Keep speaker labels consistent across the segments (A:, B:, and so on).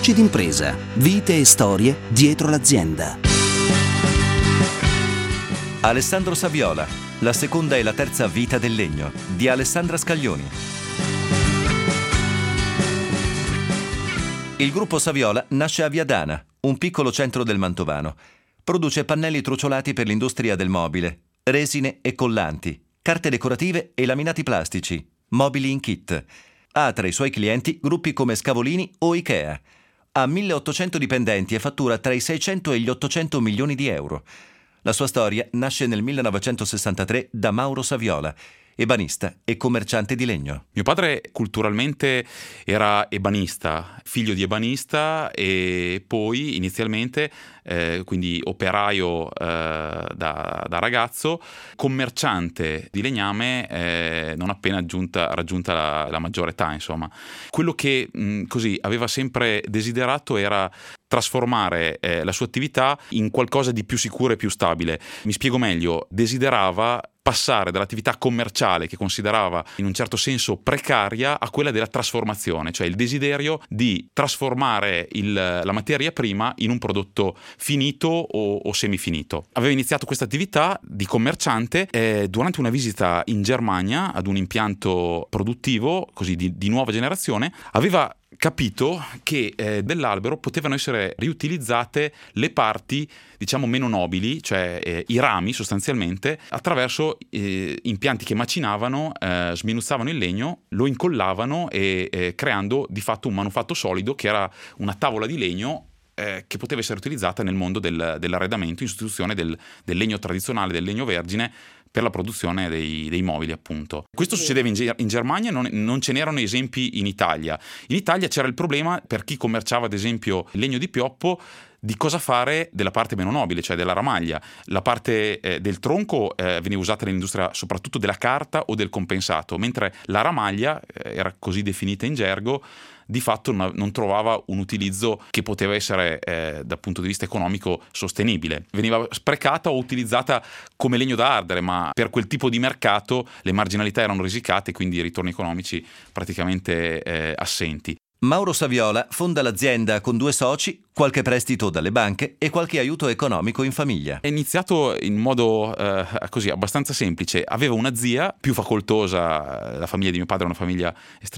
A: Voci d'impresa, vite e storie dietro l'azienda.
B: Alessandro Saviola, la seconda e la terza vita del legno, di Alessandra Scaglioni. Il gruppo Saviola nasce a Viadana, un piccolo centro del Mantovano. Produce pannelli truciolati per l'industria del mobile, resine e collanti, carte decorative e laminati plastici, mobili in kit. Ha tra i suoi clienti gruppi come Scavolini o Ikea. Ha 1800 dipendenti e fattura tra i 600 e gli 800 milioni di euro. La sua storia nasce nel 1963 da Mauro Saviola, ebanista e commerciante di legno.
C: Mio padre culturalmente era ebanista, figlio di ebanista, e poi inizialmente quindi operaio da ragazzo, commerciante di legname non appena raggiunta la maggiore età, insomma. Quello che così aveva sempre desiderato era trasformare la sua attività in qualcosa di più sicuro e più stabile. Mi spiego meglio: desiderava passare dall'attività commerciale, che considerava in un certo senso precaria, a quella della trasformazione, cioè il desiderio di trasformare la materia prima in un prodotto finito o semifinito. Aveva iniziato questa attività di commerciante durante una visita in Germania ad un impianto produttivo così di nuova generazione. Aveva capito che dell'albero potevano essere riutilizzate le parti, diciamo, meno nobili, cioè i rami sostanzialmente, attraverso impianti che macinavano, sminuzzavano il legno, lo incollavano e creando di fatto un manufatto solido che era una tavola di legno che poteva essere utilizzata nel mondo dell'arredamento in sostituzione del legno tradizionale, del legno vergine, per la produzione dei mobili, appunto. Questo succedeva in Germania, non ce n'erano esempi in Italia. In Italia c'era il problema, per chi commerciava ad esempio il legno di pioppo, di cosa fare della parte meno nobile, cioè della ramaglia. La parte del tronco veniva usata nell'industria soprattutto della carta o del compensato, mentre la ramaglia, era così definita in gergo, di fatto non trovava un utilizzo che poteva essere dal punto di vista economico sostenibile. Veniva sprecata o utilizzata come legno da ardere, ma per quel tipo di mercato le marginalità erano risicate, quindi i ritorni economici praticamente assenti.
B: Mauro Saviola fonda l'azienda con 2 soci, qualche prestito dalle banche e qualche aiuto economico in famiglia.
C: È iniziato in modo così abbastanza semplice. Aveva una zia più facoltosa, la famiglia di mio padre è una famiglia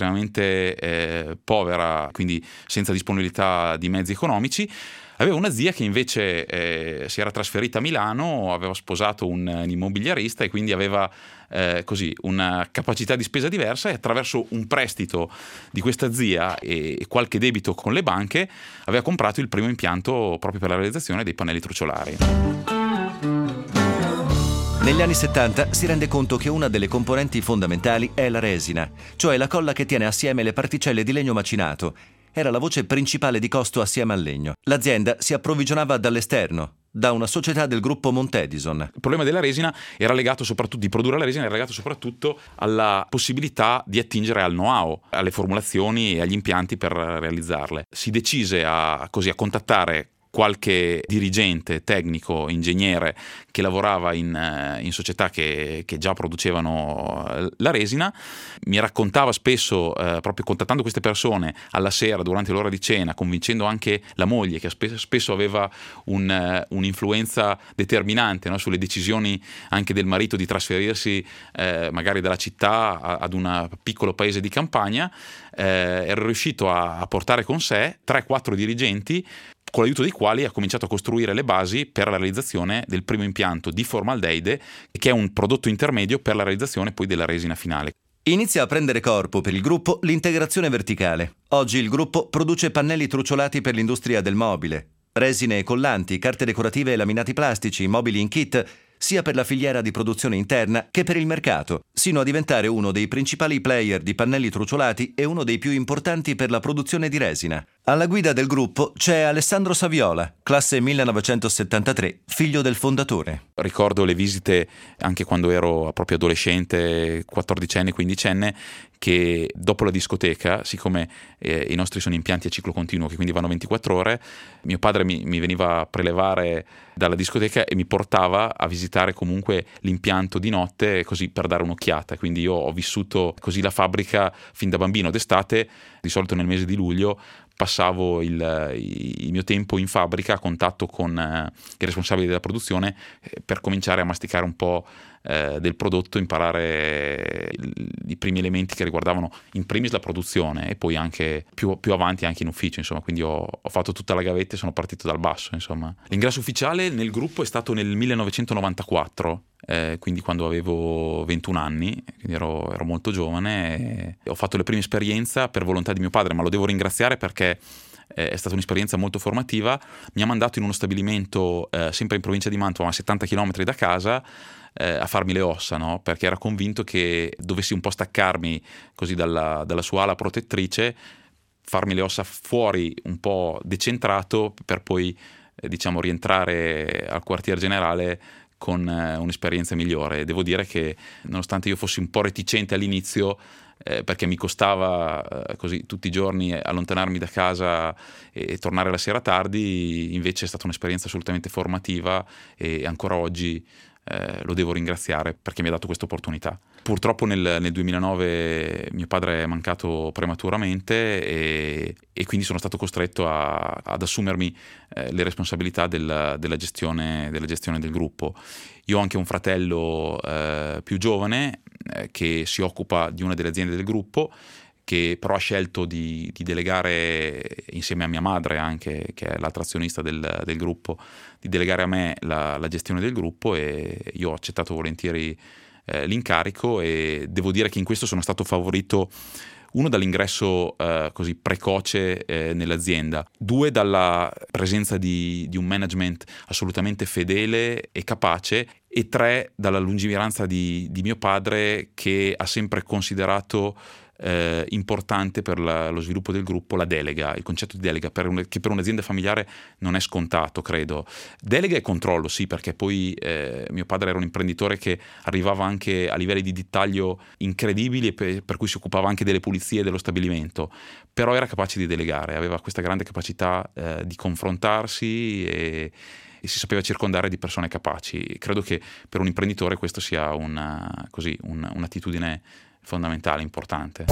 C: estremamente povera, quindi senza disponibilità di mezzi economici. Aveva una zia che invece si era trasferita a Milano, aveva sposato un immobiliarista e quindi aveva così una capacità di spesa diversa, e attraverso un prestito di questa zia e qualche debito con le banche aveva comprato il primo impianto proprio per la realizzazione dei pannelli truciolari.
B: Negli anni 70 si rende conto che una delle componenti fondamentali è la resina, cioè la colla che tiene assieme le particelle di legno macinato. Era la voce principale di costo assieme al legno. L'azienda si approvvigionava dall'esterno, da una società del gruppo Montedison.
C: Il problema della resina era legato soprattutto, di produrre la resina era legato soprattutto alla possibilità di attingere al know-how, alle formulazioni e agli impianti per realizzarle. Si decise a contattare qualche dirigente, tecnico, ingegnere che lavorava in società che già producevano la resina. Mi raccontava spesso, proprio contattando queste persone alla sera durante l'ora di cena, convincendo anche la moglie, che spesso aveva un'influenza determinante, no, sulle decisioni anche del marito di trasferirsi magari dalla città ad un piccolo paese di campagna. Ero riuscito a portare con sé 3-4 dirigenti, con l'aiuto dei quali ha cominciato a costruire le basi per la realizzazione del primo impianto di formaldeide, che è un prodotto intermedio per la realizzazione poi della resina finale.
B: Inizia a prendere corpo per il gruppo l'integrazione verticale. Oggi il gruppo produce pannelli truciolati per l'industria del mobile, resine e collanti, carte decorative e laminati plastici, mobili in kit, sia per la filiera di produzione interna che per il mercato, sino a diventare uno dei principali player di pannelli truciolati e uno dei più importanti per la produzione di resina. Alla guida del gruppo c'è Alessandro Saviola, classe 1973, figlio del fondatore.
C: Ricordo le visite anche quando ero proprio adolescente, 14enne, 15enne, che dopo la discoteca, siccome i nostri sono impianti a ciclo continuo, che quindi vanno 24 ore, mio padre mi veniva a prelevare dalla discoteca e mi portava a visitare comunque l'impianto di notte, così per dare un'occhiata. Quindi io ho vissuto così la fabbrica fin da bambino. D'estate, di solito nel mese di luglio, passavo il mio tempo in fabbrica a contatto con i responsabili della produzione per cominciare a masticare un po' del prodotto, imparare i primi elementi che riguardavano in primis la produzione e poi anche più avanti anche in ufficio, insomma. Quindi ho fatto tutta la gavetta e sono partito dal basso, insomma. L'ingresso ufficiale nel gruppo è stato nel 1994, quindi quando avevo 21 anni, quindi ero molto giovane, e ho fatto le prime esperienze per volontà di mio padre, ma lo devo ringraziare perché è stata un'esperienza molto formativa. Mi ha mandato in uno stabilimento sempre in provincia di Mantova, a 70 km da casa, a farmi le ossa, no? Perché era convinto che dovessi un po' staccarmi così dalla sua ala protettrice, farmi le ossa fuori un po' decentrato per poi diciamo rientrare al quartier generale con un'esperienza migliore. Devo dire che nonostante io fossi un po' reticente all'inizio, perché mi costava così tutti i giorni allontanarmi da casa e tornare la sera tardi, invece è stata un'esperienza assolutamente formativa e ancora oggi lo devo ringraziare perché mi ha dato questa opportunità. Purtroppo nel 2009 mio padre è mancato prematuramente e quindi sono stato costretto ad assumermi le responsabilità della gestione del gruppo. Io ho anche un fratello più giovane che si occupa di una delle aziende del gruppo, che però ha scelto di delegare insieme a mia madre anche, che è l'altra azionista del gruppo, di delegare a me la gestione del gruppo, e io ho accettato volentieri l'incarico, e devo dire che in questo sono stato favorito, uno, dall'ingresso così precoce nell'azienda, due, dalla presenza di un management assolutamente fedele e capace, e tre, dalla lungimiranza di mio padre, che ha sempre considerato importante per lo sviluppo del gruppo la delega, il concetto di delega, che per un'azienda familiare non è scontato, credo. Delega e controllo, sì, perché poi mio padre era un imprenditore che arrivava anche a livelli di dettaglio incredibili, per cui si occupava anche delle pulizie dello stabilimento, però era capace di delegare, aveva questa grande capacità di confrontarsi e si sapeva circondare di persone capaci. Credo che per un imprenditore questo sia un'attitudine fondamentale, importante.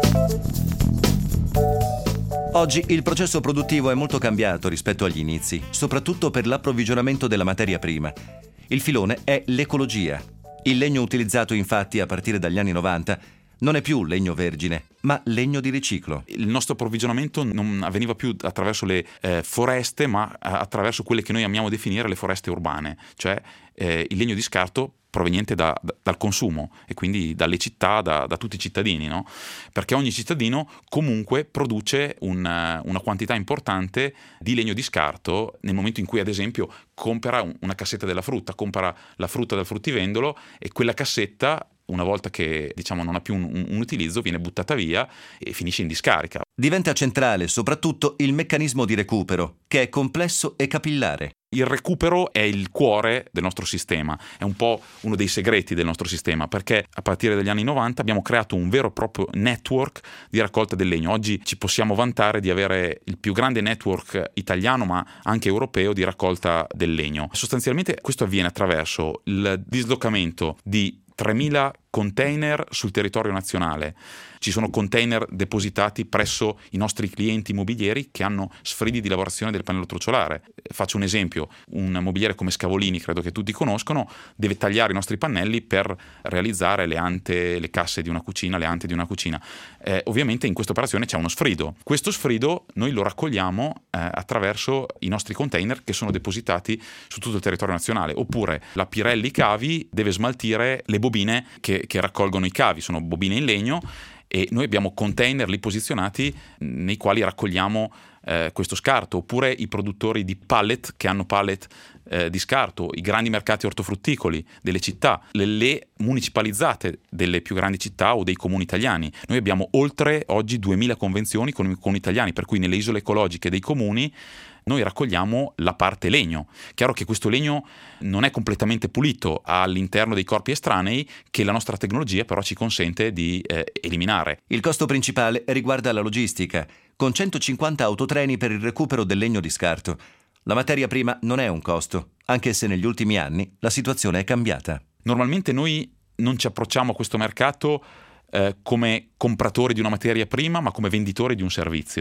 B: Oggi il processo produttivo è molto cambiato rispetto agli inizi, soprattutto per l'approvvigionamento della materia prima. Il filone è l'ecologia. Il legno utilizzato infatti a partire dagli anni 90 non è più legno vergine, ma legno di riciclo.
C: Il nostro approvvigionamento non avveniva più attraverso le foreste, ma attraverso quelle che noi amiamo definire le foreste urbane, cioè il legno di scarto proveniente dal consumo, e quindi dalle città, da tutti i cittadini, no? Perché ogni cittadino comunque produce una quantità importante di legno di scarto nel momento in cui, ad esempio, compra una cassetta della frutta, compra la frutta dal fruttivendolo, e quella cassetta, una volta che diciamo non ha più un utilizzo, viene buttata via e finisce in discarica.
B: Diventa centrale soprattutto il meccanismo di recupero, che è complesso e capillare.
C: Il recupero è il cuore del nostro sistema, è un po' uno dei segreti del nostro sistema, perché a partire dagli anni 90 abbiamo creato un vero e proprio network di raccolta del legno. Oggi ci possiamo vantare di avere il più grande network italiano, ma anche europeo, di raccolta del legno. Sostanzialmente questo avviene attraverso il dislocamento di 3.000 container sul territorio nazionale. Ci sono container depositati presso i nostri clienti immobilieri che hanno sfridi di lavorazione del pannello truciolare. Faccio un esempio: un mobiliere come Scavolini, credo che tutti conoscono, deve tagliare i nostri pannelli per realizzare le ante, le casse di una cucina, le ante di una cucina. Ovviamente in questa operazione c'è uno sfrido. Questo sfrido noi lo raccogliamo attraverso i nostri container che sono depositati su tutto il territorio nazionale. Oppure la Pirelli Cavi deve smaltire le bobine che raccolgono i cavi, sono bobine in legno, e noi abbiamo container lì posizionati nei quali raccogliamo questo scarto. Oppure i produttori di pallet, che hanno pallet di scarto, i grandi mercati ortofrutticoli delle città, le municipalizzate delle più grandi città o dei comuni italiani. Noi abbiamo oltre oggi 2.000 convenzioni con i comuni italiani, per cui nelle isole ecologiche dei comuni noi raccogliamo la parte legno. Chiaro che questo legno non è completamente pulito all'interno dei corpi estranei, che la nostra tecnologia però ci consente di eliminare.
B: Il costo principale riguarda la logistica, con 150 autotreni per il recupero del legno di scarto. La materia prima non è un costo, anche se negli ultimi anni la situazione è cambiata.
C: Normalmente noi non ci approcciamo a questo mercato come compratori di una materia prima, ma come venditori di un servizio.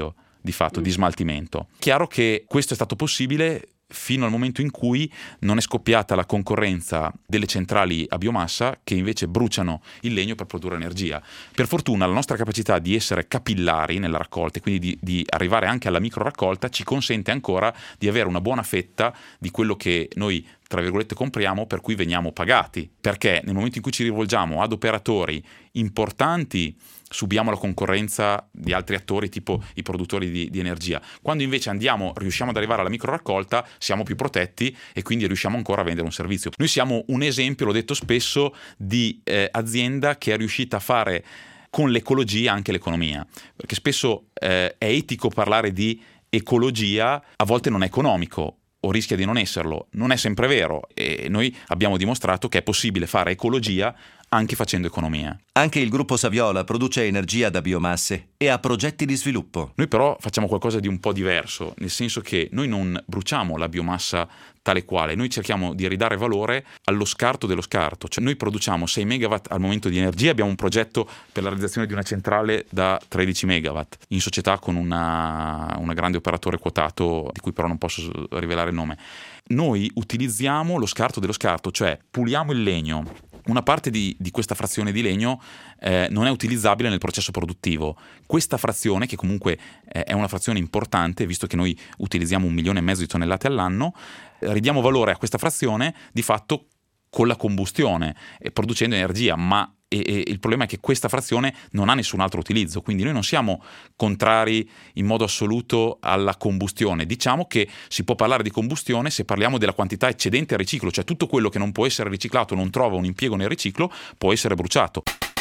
C: di fatto di smaltimento. Chiaro che questo è stato possibile fino al momento in cui non è scoppiata la concorrenza delle centrali a biomassa che invece bruciano il legno per produrre energia. Per fortuna la nostra capacità di essere capillari nella raccolta e quindi di arrivare anche alla micro raccolta ci consente ancora di avere una buona fetta di quello che noi tra virgolette compriamo, per cui veniamo pagati, perché nel momento in cui ci rivolgiamo ad operatori importanti subiamo la concorrenza di altri attori tipo i produttori di energia. Quando invece riusciamo ad arrivare alla micro raccolta, siamo più protetti e quindi riusciamo ancora a vendere un servizio. Noi siamo un esempio, l'ho detto spesso, di azienda che è riuscita a fare con l'ecologia anche l'economia, perché spesso è etico parlare di ecologia, a volte non è economico o rischia di non esserlo. Non è sempre vero e noi abbiamo dimostrato che è possibile fare ecologia anche facendo economia.
B: Anche il gruppo Saviola produce energia da biomasse e ha progetti di sviluppo.
C: Noi però facciamo qualcosa di un po' diverso, nel senso che noi non bruciamo la biomassa tale quale, noi cerchiamo di ridare valore allo scarto dello scarto, cioè noi produciamo 6 megawatt al momento di energia, abbiamo un progetto per la realizzazione di una centrale da 13 megawatt in società con una grande operatore quotato di cui però non posso rivelare il nome. Noi utilizziamo lo scarto dello scarto, cioè puliamo il legno. Una parte di questa frazione di legno non è utilizzabile nel processo produttivo. Questa frazione, che comunque è una frazione importante, visto che noi utilizziamo 1,5 milioni di tonnellate all'anno, ridiamo valore a questa frazione di fatto con la combustione, producendo energia, ma il problema è che questa frazione non ha nessun altro utilizzo, quindi noi non siamo contrari in modo assoluto alla combustione. Diciamo che si può parlare di combustione se parliamo della quantità eccedente al riciclo, cioè tutto quello che non può essere riciclato, non trova un impiego nel riciclo, può essere bruciato.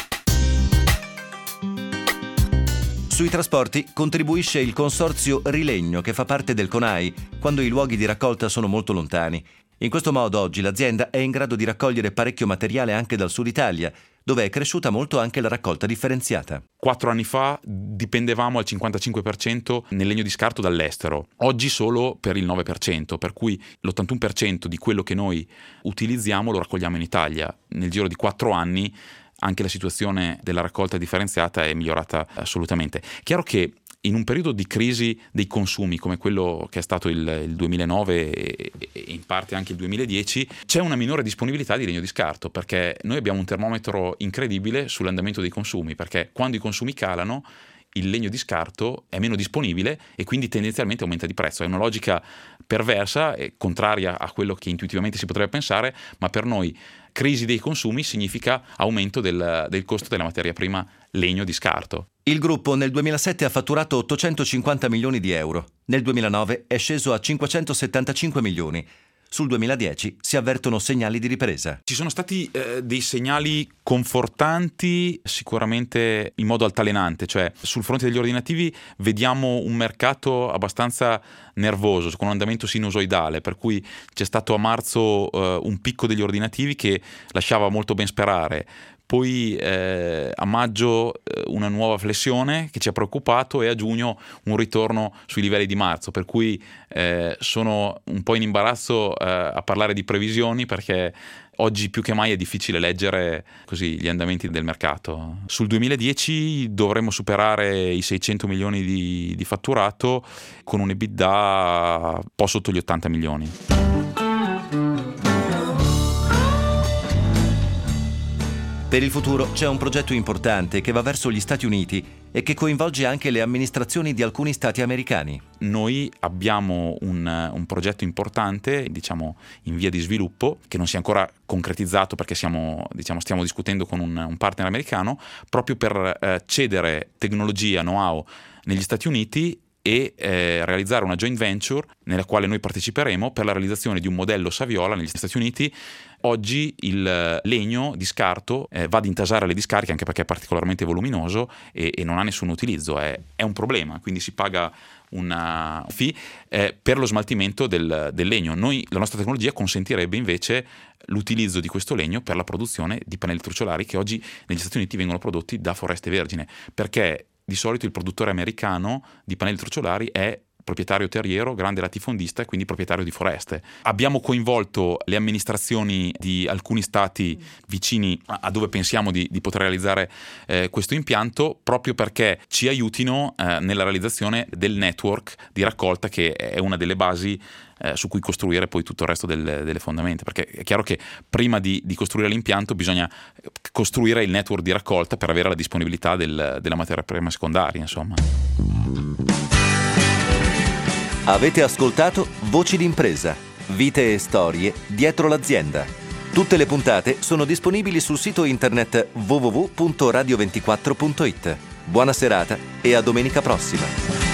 B: Sui trasporti contribuisce il consorzio Rilegno, che fa parte del CONAI quando i luoghi di raccolta sono molto lontani. In questo modo oggi l'azienda è in grado di raccogliere parecchio materiale anche dal sud Italia, dove è cresciuta molto anche la raccolta differenziata.
C: 4 anni fa dipendevamo al 55% nel legno di scarto dall'estero, oggi solo per il 9%, per cui l'81% di quello che noi utilizziamo lo raccogliamo in Italia. Nel giro di 4 anni anche la situazione della raccolta differenziata è migliorata assolutamente. Chiaro che in un periodo di crisi dei consumi come quello che è stato il 2009 e in parte anche il 2010, c'è una minore disponibilità di legno di scarto, perché noi abbiamo un termometro incredibile sull'andamento dei consumi, perché quando i consumi calano il legno di scarto è meno disponibile e quindi tendenzialmente aumenta di prezzo. È una logica perversa e contraria a quello che intuitivamente si potrebbe pensare, ma per noi crisi dei consumi significa aumento del costo della materia prima legno di scarto.
B: Il gruppo nel 2007 ha fatturato 850 milioni di euro, nel 2009 è sceso a 575 milioni. Sul 2010 si avvertono segnali di ripresa.
C: Ci sono stati dei segnali confortanti, sicuramente in modo altalenante, cioè sul fronte degli ordinativi vediamo un mercato abbastanza nervoso, con un andamento sinusoidale, per cui c'è stato a marzo un picco degli ordinativi che lasciava molto ben sperare. Poi a maggio una nuova flessione che ci ha preoccupato e a giugno un ritorno sui livelli di marzo, per cui sono un po' in imbarazzo a parlare di previsioni, perché oggi più che mai è difficile leggere così gli andamenti del mercato. Sul 2010 dovremmo superare i 600 milioni di fatturato con un EBITDA un po' sotto gli 80 milioni.
B: Per il futuro c'è un progetto importante che va verso gli Stati Uniti e che coinvolge anche le amministrazioni di alcuni stati americani.
C: Noi abbiamo un progetto importante, diciamo in via di sviluppo, che non si è ancora concretizzato perché stiamo discutendo con un partner americano, proprio per cedere tecnologia, know-how negli Stati Uniti e realizzare una joint venture nella quale noi parteciperemo per la realizzazione di un modello Saviola negli Stati Uniti. Oggi il legno di scarto va ad intasare le discariche, anche perché è particolarmente voluminoso e non ha nessun utilizzo, è un problema, quindi si paga una fee per lo smaltimento del legno. La nostra tecnologia consentirebbe invece l'utilizzo di questo legno per la produzione di pannelli truciolari che oggi negli Stati Uniti vengono prodotti da foreste vergine, perché di solito il produttore americano di pannelli truciolari è proprietario terriero, grande latifondista e quindi proprietario di foreste. Abbiamo coinvolto le amministrazioni di alcuni stati vicini a dove pensiamo di poter realizzare questo impianto, proprio perché ci aiutino nella realizzazione del network di raccolta, che è una delle basi su cui costruire poi tutto il resto delle fondamenta, perché è chiaro che prima di costruire l'impianto bisogna costruire il network di raccolta per avere la disponibilità della materia prima secondaria, insomma.
B: Avete ascoltato Voci d'impresa, vite e storie dietro l'azienda. Tutte le puntate sono disponibili sul sito internet www.radio24.it. Buona serata e a domenica prossima.